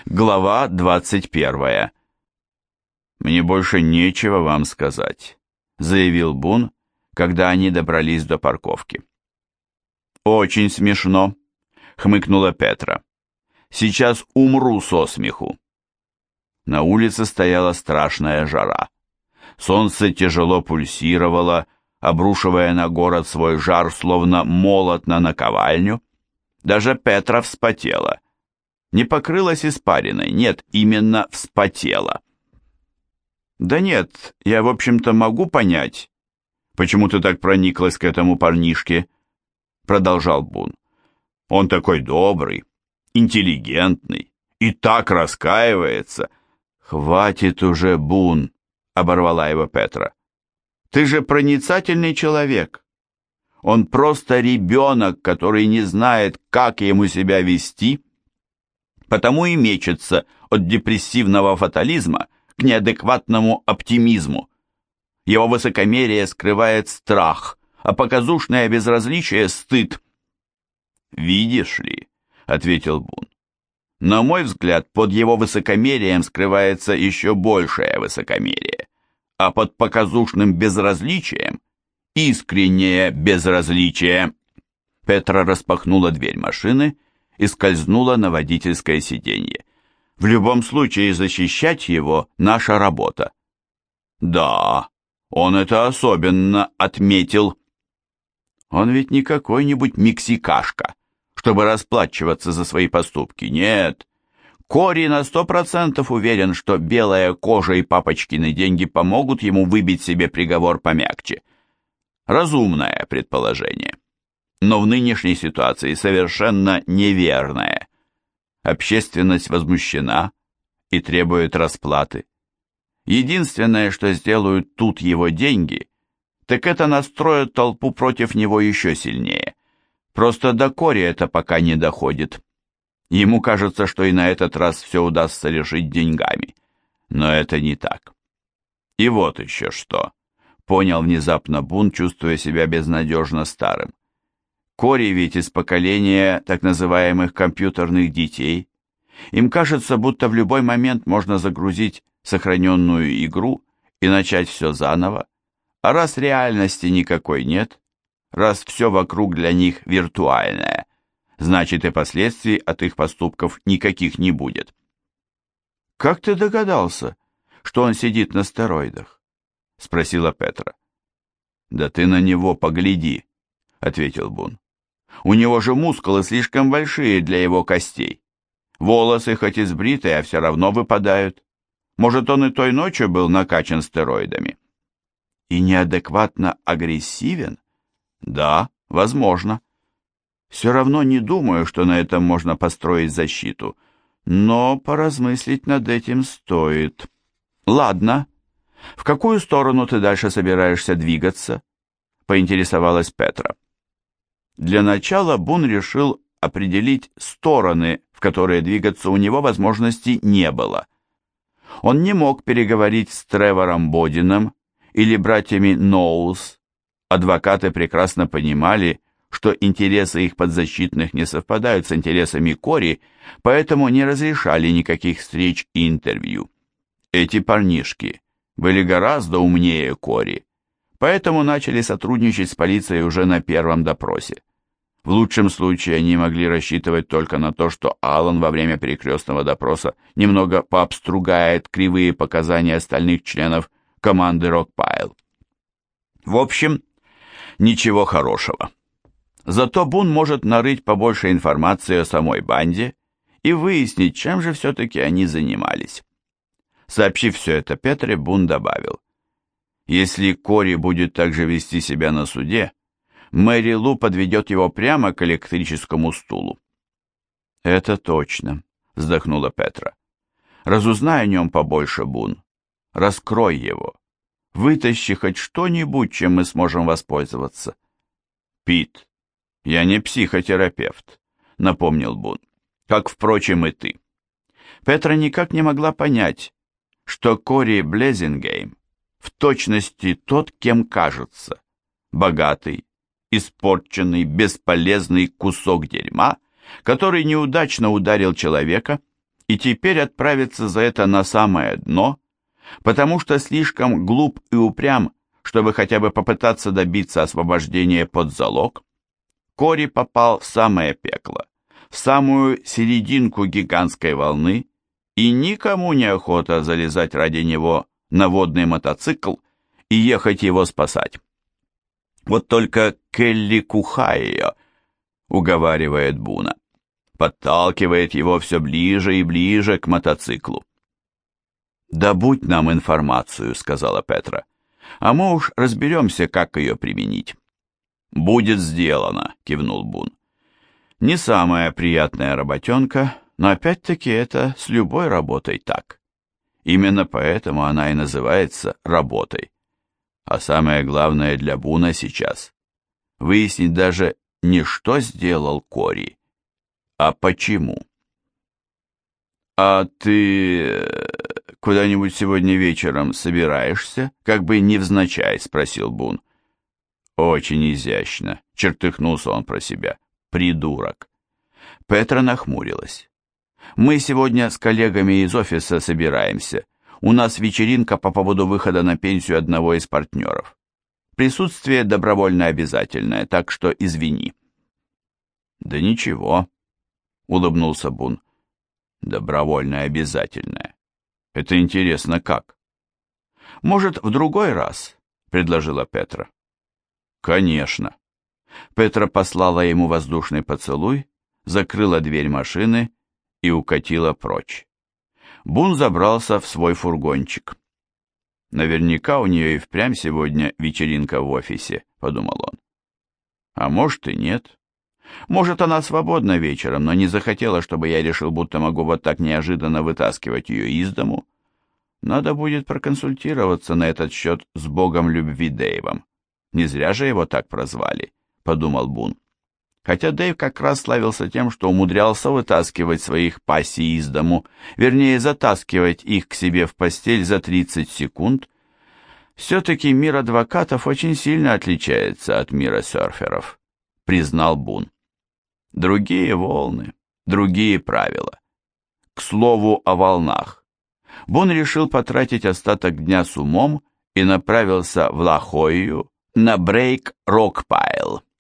Глава 21. «Мне больше нечего вам сказать», — заявил Бун, когда они добрались до парковки. «Очень смешно», — хмыкнула Петра. «Сейчас умру со смеху». На улице стояла страшная жара. Солнце тяжело пульсировало, обрушивая на город свой жар, словно молот на наковальню. Даже Петра вспотела. Не покрылась испариной, нет, именно вспотела. «Да нет, я, в общем-то, могу понять, почему ты так прониклась к этому парнишке», — продолжал Бун. «Он такой добрый, интеллигентный и так раскаивается». «Хватит уже, Бун», — оборвала его Петра. «Ты же проницательный человек. Он просто ребенок, который не знает, как ему себя вести, потому и мечется от депрессивного фатализма к неадекватному оптимизму. Его высокомерие скрывает страх, а показушное безразличие — стыд». «Видишь ли», — ответил Бун, — «на мой взгляд, под его высокомерием скрывается еще большее высокомерие, а под показушным безразличием — искреннее безразличие». Петра распахнула дверь машины и скользнула на водительское сиденье. «В любом случае защищать его — наша работа». «Да, он это особенно отметил». «Он ведь не какой-нибудь мексикашка, чтобы расплачиваться за свои поступки. Нет, Кори на 100% уверен, что белая кожа и папочкины деньги помогут ему выбить себе приговор помягче. Разумное предположение, но в нынешней ситуации совершенно неверное. Общественность возмущена и требует расплаты. Единственное, что сделают тут его деньги, так это настроят толпу против него еще сильнее. Просто до Кори это пока не доходит. Ему кажется, что и на этот раз все удастся решить деньгами. Но это не так. И вот еще что. Понял внезапно Бун, чувствуя себя безнадежно старым. Кори ведь из поколения так называемых компьютерных детей. Им кажется, будто в любой момент можно загрузить сохраненную игру и начать все заново. А раз реальности никакой нет, раз все вокруг для них виртуальное, значит и последствий от их поступков никаких не будет. «Как ты догадался, что он сидит на стероидах?» — спросила Петра. «Да ты на него погляди», — ответил Бун. «У него же мускулы слишком большие для его костей. Волосы хоть и сбритые, а все равно выпадают. Может, он и той ночью был накачан стероидами». «И неадекватно агрессивен?» «Да, возможно. Все равно не думаю, что на этом можно построить защиту, но поразмыслить над этим стоит». «Ладно. В какую сторону ты дальше собираешься двигаться?» — поинтересовалась Петра. Для начала Бун решил определить стороны, в которые двигаться у него возможности не было. Он не мог переговорить с Тревором Бодином или братьями Ноулс. Адвокаты прекрасно понимали, что интересы их подзащитных не совпадают с интересами Кори, поэтому не разрешали никаких встреч и интервью. Эти парнишки были гораздо умнее Кори, поэтому начали сотрудничать с полицией уже на первом допросе. В лучшем случае они могли рассчитывать только на то, что Аллан во время перекрестного допроса немного пообстругает кривые показания остальных членов команды Рокпайл. В общем, ничего хорошего. Зато Бун может нарыть побольше информации о самой банде и выяснить, чем же все-таки они занимались. Сообщив все это Петре, Бун добавил: «Если Кори будет так же вести себя на суде, Мэри Лу подведет его прямо к электрическому стулу». «Это точно», — вздохнула Петра. «Разузнай о нем побольше, Бун. Раскрой его. Вытащи хоть что-нибудь, чем мы сможем воспользоваться». «Пит, я не психотерапевт», — напомнил Бун, «как, впрочем, и ты». Петра никак не могла понять, что Кори Блезингейм в точности тот, кем кажется. Богатый, испорченный, бесполезный кусок дерьма, который неудачно ударил человека и теперь отправится за это на самое дно, потому что слишком глуп и упрям, чтобы хотя бы попытаться добиться освобождения под залог. Кори попал в самое пекло, в самую серединку гигантской волны, и никому не охота залезать ради него на водный мотоцикл и ехать его спасать. Вот только Келли Кухайо уговаривает Буна, подталкивает его все ближе и ближе к мотоциклу. «Добудь нам информацию», — сказала Петра, — «а мы уж разберемся, как ее применить». «Будет сделано», — кивнул Бун. «Не самая приятная работенка, но опять-таки это с любой работой так. Именно поэтому она и называется работой. А самое главное для Буна сейчас — выяснить даже не что сделал Кори, а почему». «А ты куда-нибудь сегодня вечером собираешься?» — как бы невзначай спросил Бун. «Очень изящно», — чертыхнулся он про себя. «Придурок». Петра нахмурилась. «Мы сегодня с коллегами из офиса собираемся. У нас вечеринка по поводу выхода на пенсию одного из партнеров. Присутствие добровольно обязательное, так что извини». «Да ничего», — улыбнулся Бун. «Добровольно обязательное. Это интересно как?» «Может, в другой раз?» — предложила Петра. «Конечно». Петра послала ему воздушный поцелуй, закрыла дверь машины и укатила прочь. Бун забрался в свой фургончик. «Наверняка у нее и впрямь сегодня вечеринка в офисе», — подумал он. «А может и нет. Может, она свободна вечером, но не захотела, чтобы я решил, будто могу вот так неожиданно вытаскивать ее из дому. Надо будет проконсультироваться на этот счет с богом любви Дэйвом. Не зря же его так прозвали», — подумал Бун. Хотя Дэйв как раз славился тем, что умудрялся вытаскивать своих пассий из дому, вернее, затаскивать их к себе в постель за 30 секунд, все-таки мир адвокатов очень сильно отличается от мира серферов, признал Бун. Другие волны, другие правила. К слову о волнах. Бун решил потратить остаток дня с умом и направился в Ла-Хойю на брейк Рокпайл.